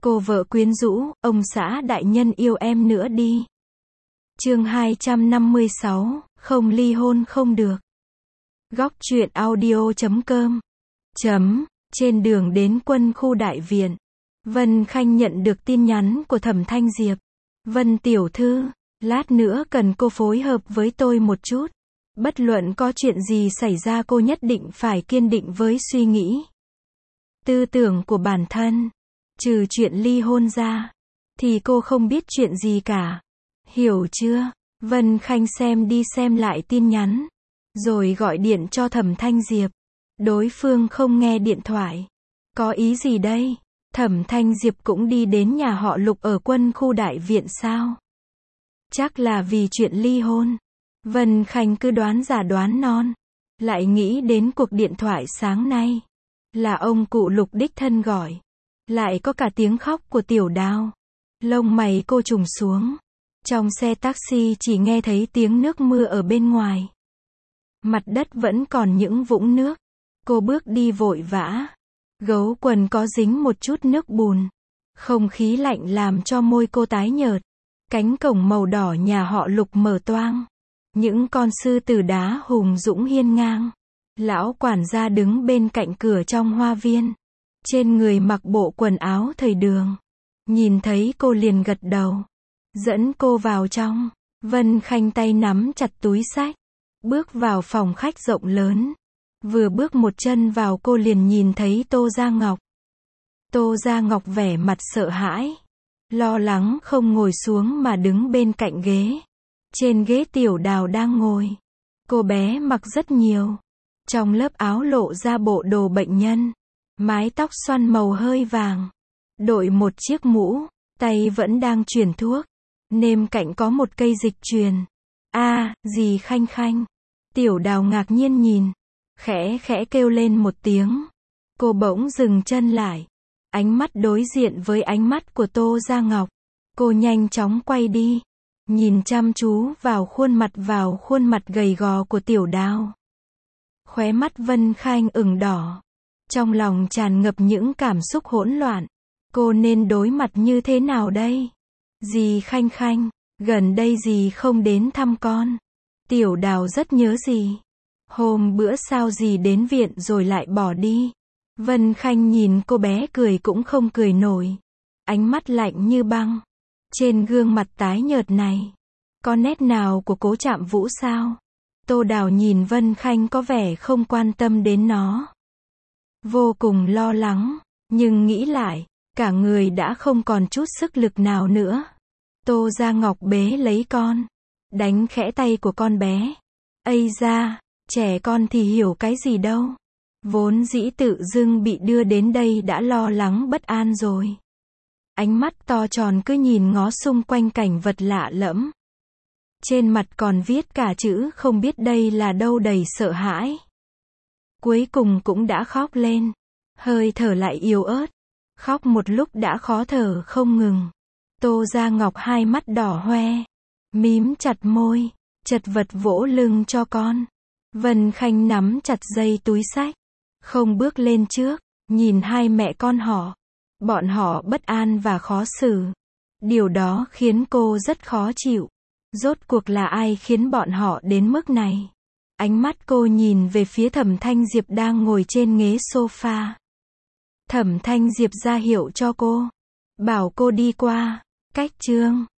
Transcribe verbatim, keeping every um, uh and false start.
Cô vợ quyến rũ, ông xã đại nhân yêu em nữa đi. Chương hai trăm năm mươi sáu, không ly hôn không được. Góc truyện audio chấm com. Chấm, trên đường đến quân khu đại viện, Vân Khanh nhận được tin nhắn của Thẩm Thanh Diệp. Vân tiểu thư, lát nữa cần cô phối hợp với tôi một chút. Bất luận có chuyện gì xảy ra cô nhất định phải kiên định với suy nghĩ, tư tưởng của bản thân. Trừ chuyện ly hôn ra, thì cô không biết chuyện gì cả. Hiểu chưa? Vân Khanh xem đi xem lại tin nhắn, rồi gọi điện cho Thẩm Thanh Diệp. Đối phương không nghe điện thoại. Có ý gì đây? Thẩm Thanh Diệp cũng đi đến nhà họ Lục ở quân khu đại viện sao? Chắc là vì chuyện ly hôn. Vân Khanh cứ đoán giả đoán non. Lại nghĩ đến cuộc điện thoại sáng nay. Là ông cụ Lục đích thân gọi. Lại có cả tiếng khóc của Tiểu Đào. Lông mày cô trùng xuống. Trong xe taxi chỉ nghe thấy tiếng nước mưa ở bên ngoài. Mặt đất vẫn còn những vũng nước. Cô bước đi vội vã. Gấu quần có dính một chút nước bùn. Không khí lạnh làm cho môi cô tái nhợt. Cánh cổng màu đỏ nhà họ Lục mở toang. Những con sư tử đá hùng dũng hiên ngang. Lão quản gia đứng bên cạnh cửa trong hoa viên. Trên người mặc bộ quần áo thời đường. Nhìn thấy cô liền gật đầu. Dẫn cô vào trong. Vân Khanh tay nắm chặt túi xách. Bước vào phòng khách rộng lớn. Vừa bước một chân vào cô liền nhìn thấy Tô Gia Ngọc. Tô Gia Ngọc vẻ mặt sợ hãi. Lo lắng không ngồi xuống mà đứng bên cạnh ghế. Trên ghế Tiểu Đào đang ngồi. Cô bé mặc rất nhiều. Trong lớp áo lộ ra bộ đồ bệnh nhân. Mái tóc xoăn màu hơi vàng. Đội một chiếc mũ. Tay vẫn đang truyền thuốc. Nêm cạnh có một cây dịch truyền. A, à, dì Khanh Khanh. Tiểu Đào ngạc nhiên nhìn. Khẽ khẽ kêu lên một tiếng. Cô bỗng dừng chân lại. Ánh mắt đối diện với ánh mắt của Tô Gia Ngọc. Cô nhanh chóng quay đi. Nhìn chăm chú vào khuôn mặt vào khuôn mặt gầy gò của Tiểu Đào. Khóe mắt Vân Khanh ửng đỏ. Trong lòng tràn ngập những cảm xúc hỗn loạn. Cô nên đối mặt như thế nào đây? Dì Khanh Khanh, gần đây dì không đến thăm con. Tiểu Đào rất nhớ dì. Hôm bữa sao dì đến viện rồi lại bỏ đi. Vân Khanh nhìn cô bé cười cũng không cười nổi. Ánh mắt lạnh như băng. Trên gương mặt tái nhợt này, có nét nào của Cố Trạm Vũ sao? Tô Đào nhìn Vân Khanh có vẻ không quan tâm đến nó. Vô cùng lo lắng, nhưng nghĩ lại, cả người đã không còn chút sức lực nào nữa. Tô Gia Ngọc bế lấy con, đánh khẽ tay của con bé. Ây da, trẻ con thì hiểu cái gì đâu. Vốn dĩ tự dưng bị đưa đến đây đã lo lắng bất an rồi. Ánh mắt to tròn cứ nhìn ngó xung quanh cảnh vật lạ lẫm. Trên mặt còn viết cả chữ không biết đây là đâu đầy sợ hãi. Cuối cùng cũng đã khóc lên. Hơi thở lại yếu ớt. Khóc một lúc đã khó thở không ngừng. Tô Gia Ngọc hai mắt đỏ hoe. Mím chặt môi. Chật vật vỗ lưng cho con. Vân Khanh nắm chặt dây túi xách. Không bước lên trước. Nhìn hai mẹ con họ. Bọn họ bất an và khó xử. Điều đó khiến cô rất khó chịu. Rốt cuộc là ai khiến bọn họ đến mức này? Ánh mắt cô nhìn về phía Thẩm Thanh Diệp đang ngồi trên ghế sofa. Thẩm Thanh Diệp ra hiệu cho cô. Bảo cô đi qua. Cách chương.